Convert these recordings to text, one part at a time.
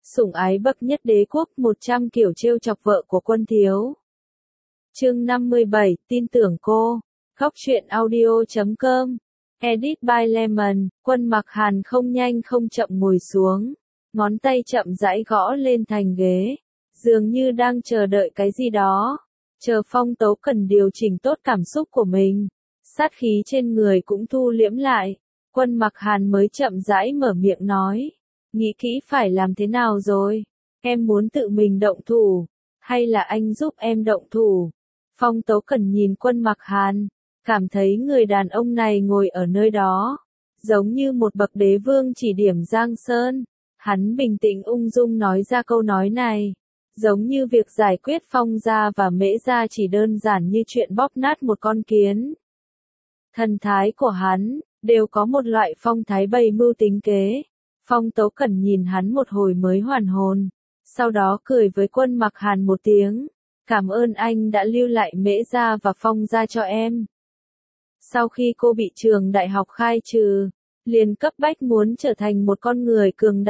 Sủng ái bậc nhất đế quốc, 100 kiểu trêu chọc vợ của Quân Thiếu. Chương 57, tin tưởng cô. Góc truyện audio.com. Edit by Lemon. Quân Mặc Hàn không nhanh không chậm ngồi xuống, ngón tay chậm rãi gõ lên thành ghế, dường như đang chờ đợi cái gì đó. Chờ Phong Tấu Cần điều chỉnh tốt cảm xúc của mình, sát khí trên người cũng thu liễm lại, Quân Mặc Hàn mới chậm rãi mở miệng nói, nghĩ kỹ phải làm thế nào rồi? Em muốn tự mình động thủ, hay là anh giúp em động thủ? Phong Tấu Cần nhìn Quân Mặc Hàn, cảm thấy người đàn ông này ngồi ở nơi đó, giống như một bậc đế vương chỉ điểm Giang Sơn. Hắn bình tĩnh ung dung nói ra câu nói này, giống như việc giải quyết Phong gia và Mễ gia chỉ đơn giản như chuyện bóp nát một con kiến. Thần thái của hắn đều có một loại phong thái bày mưu tính kế. Phong Tấu Cần nhìn hắn một hồi mới hoàn hồn, sau đó cười với Quân Mặc Hàn một tiếng, cảm ơn anh đã lưu lại Mễ gia và Phong gia cho em. Sau khi cô bị trường đại học khai trừ, liền cấp bách muốn trở thành một con người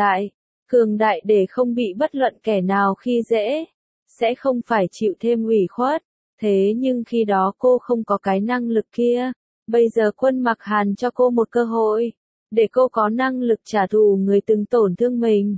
cường đại để không bị bất luận kẻ nào khi dễ, sẽ không phải chịu thêm ủy khuất. Thế nhưng khi đó cô không có cái năng lực kia, bây giờ Quân Mặc Hàn cho cô một cơ hội, để cô có năng lực trả thù người từng tổn thương mình.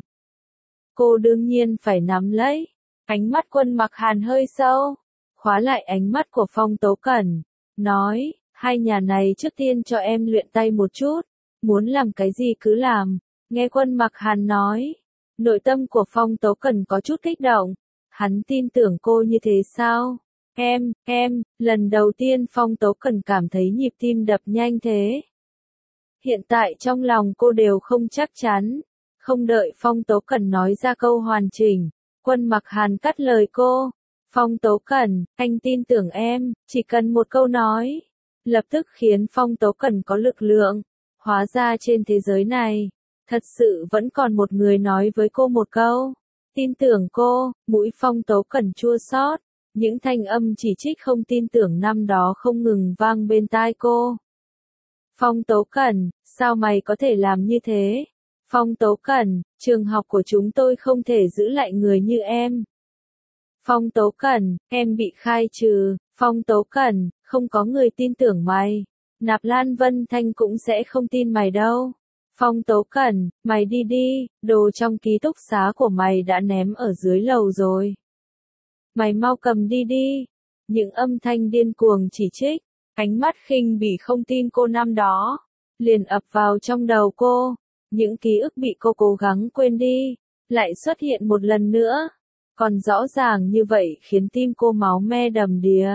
Cô đương nhiên phải nắm lấy. Ánh mắt Quân Mặc Hàn hơi sâu, khóa lại ánh mắt của Phong Tấu Cần, nói, hai nhà này trước tiên cho em luyện tay một chút, muốn làm cái gì cứ làm. Nghe Quân Mặc Hàn nói, nội tâm của Phong Tấu Cần có chút kích động, hắn tin tưởng cô như thế sao? Em, lần đầu tiên Phong Tấu Cần cảm thấy nhịp tim đập nhanh thế. Hiện tại trong lòng cô đều không chắc chắn, không đợi Phong Tấu Cần nói ra câu hoàn chỉnh, Quân Mặc Hàn cắt lời cô, Phong Tấu Cần, anh tin tưởng em, chỉ cần một câu nói, lập tức khiến Phong Tấu Cần có lực lượng. Hóa ra trên thế giới này, thật sự vẫn còn một người nói với cô một câu, tin tưởng cô. Mũi Phong Tấu Cần chua xót, những thanh âm chỉ trích không tin tưởng năm đó không ngừng vang bên tai cô. Phong Tấu Cần, sao mày có thể làm như thế? Phong Tấu Cần, trường học của chúng tôi không thể giữ lại người như em. Phong Tấu Cần, em bị khai trừ. Phong Tấu Cần, không có người tin tưởng mày. Nạp Lan Vân Thanh cũng sẽ không tin mày đâu. Phong Tấu Cần, mày đi đi, đồ trong ký túc xá của mày đã ném ở dưới lầu rồi. Mày mau cầm đi đi. Những âm thanh điên cuồng chỉ trích, ánh mắt khinh bỉ không tin cô năm đó, liền ập vào trong đầu cô. Những ký ức bị cô cố gắng quên đi, lại xuất hiện một lần nữa. Còn rõ ràng như vậy khiến tim cô máu me đầm đìa.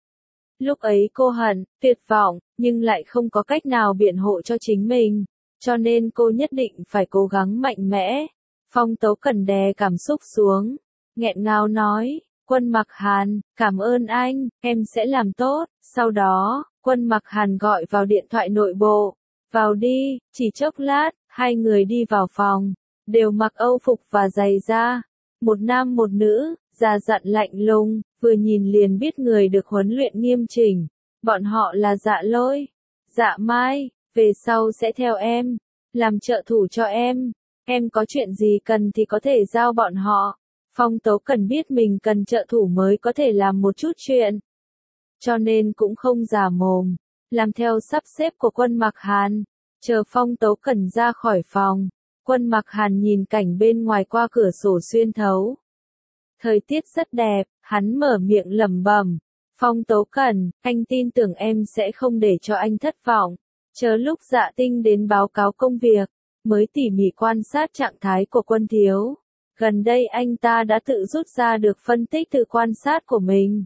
Lúc ấy cô hận, tuyệt vọng, nhưng lại không có cách nào biện hộ cho chính mình, cho nên cô nhất định phải cố gắng mạnh mẽ. Phong Tấu Cần đè cảm xúc xuống, nghẹn ngào nói, Quân Mặc Hàn, cảm ơn anh, em sẽ làm tốt. Sau đó, Quân Mặc Hàn gọi vào điện thoại nội bộ, vào đi. Chỉ chốc lát, hai người đi vào phòng, đều mặc âu phục và giày da, một nam một nữ, già dặn lạnh lùng, vừa nhìn liền biết người được huấn luyện nghiêm chỉnh. Bọn họ là Dạ Lôi, Dạ Mai, về sau sẽ theo em, làm trợ thủ cho em có chuyện gì cần thì có thể giao bọn họ. Phong Tấu Cần biết mình cần trợ thủ mới có thể làm một chút chuyện, cho nên cũng không giả mồm, làm theo sắp xếp của Quân Mặc Hàn. Chờ Phong Tấu Cần ra khỏi phòng, Quân Mặc Hàn nhìn cảnh bên ngoài qua cửa sổ xuyên thấu. Thời tiết rất đẹp, hắn mở miệng lẩm bẩm, Phong Tấu Cần, anh tin tưởng em sẽ không để cho anh thất vọng. Chờ lúc Dạ Tinh đến báo cáo công việc, mới tỉ mỉ quan sát trạng thái của Quân Thiếu. Gần đây anh ta đã tự rút ra được phân tích từ quan sát của mình.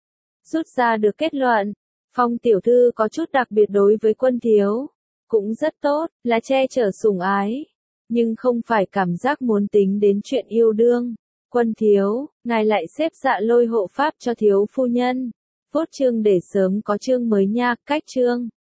Rút ra được kết luận, Phong tiểu thư có chút đặc biệt đối với Quân Thiếu. Cũng rất tốt, là che chở sủng ái. Nhưng không phải cảm giác muốn tính đến chuyện yêu đương. Quân Thiếu, ngài lại xếp Dạ Lôi hộ pháp cho thiếu phu nhân. Phốt chương để sớm có chương mới nha, cách chương.